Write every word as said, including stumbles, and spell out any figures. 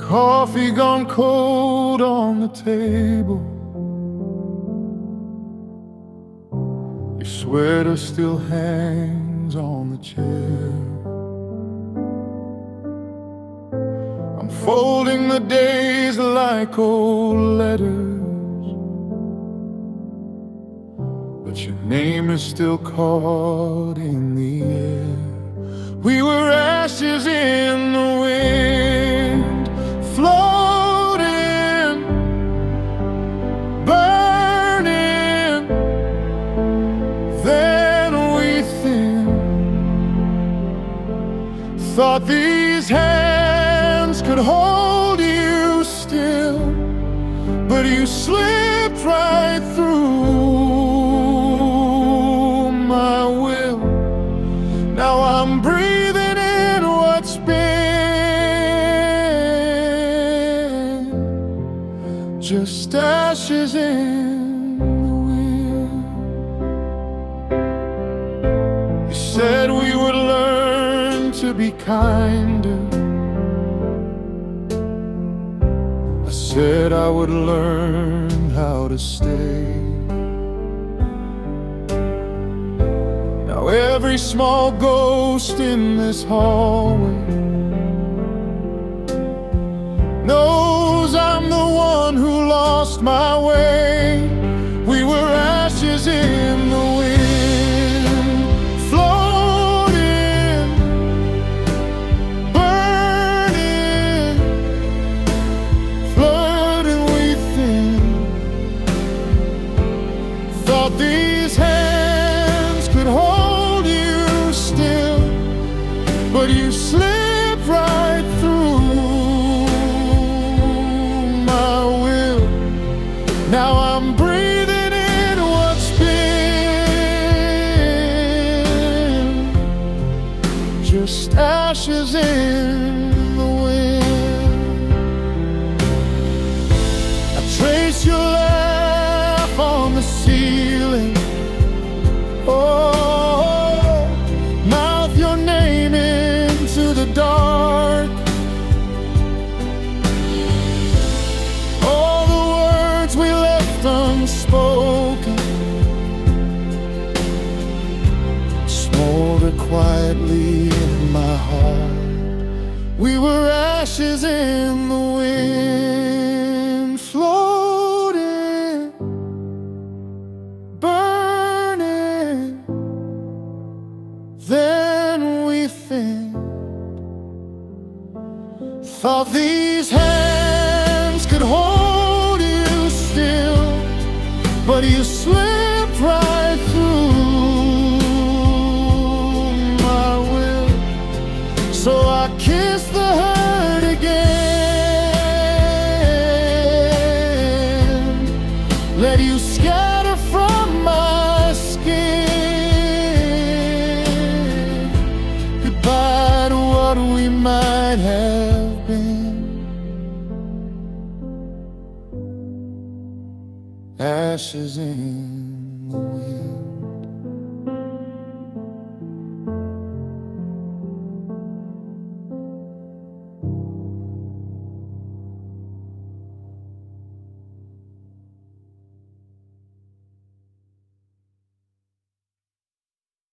Coffee gone cold on the table. Your sweater still hangs on the chair. I'm folding the days like old letters, but your name is still caught in the air. We were ashes in the wind, floating, burning. Then we thinned. Thought these hands could hold you still, but you slipped right through my will. Now I'm breathing in what's been just ashes in the wind. You said we would learn to be kinder. I said I would learn how to stay. Now every small ghost in this hallway knows I'm the one who lost my way. We were ashes in the wind, floating, burning, floating within. Thought these hands could hold you still, but you slipped right through my will. Now I'm breathing in what's been just ashes in the wind. I trace your laugh on the ceiling. Oh, mouth your name into the dark. All the words we left unspoken smolder quietly in my heart. We were ashes in the wind, floating, burning. Then we thinned. Thought these hands could hold you still, but you slipped right through my will. So I kissed the hurt again, let you scatter from my skin. Goodbye to what we might have been. Ashes in the wind.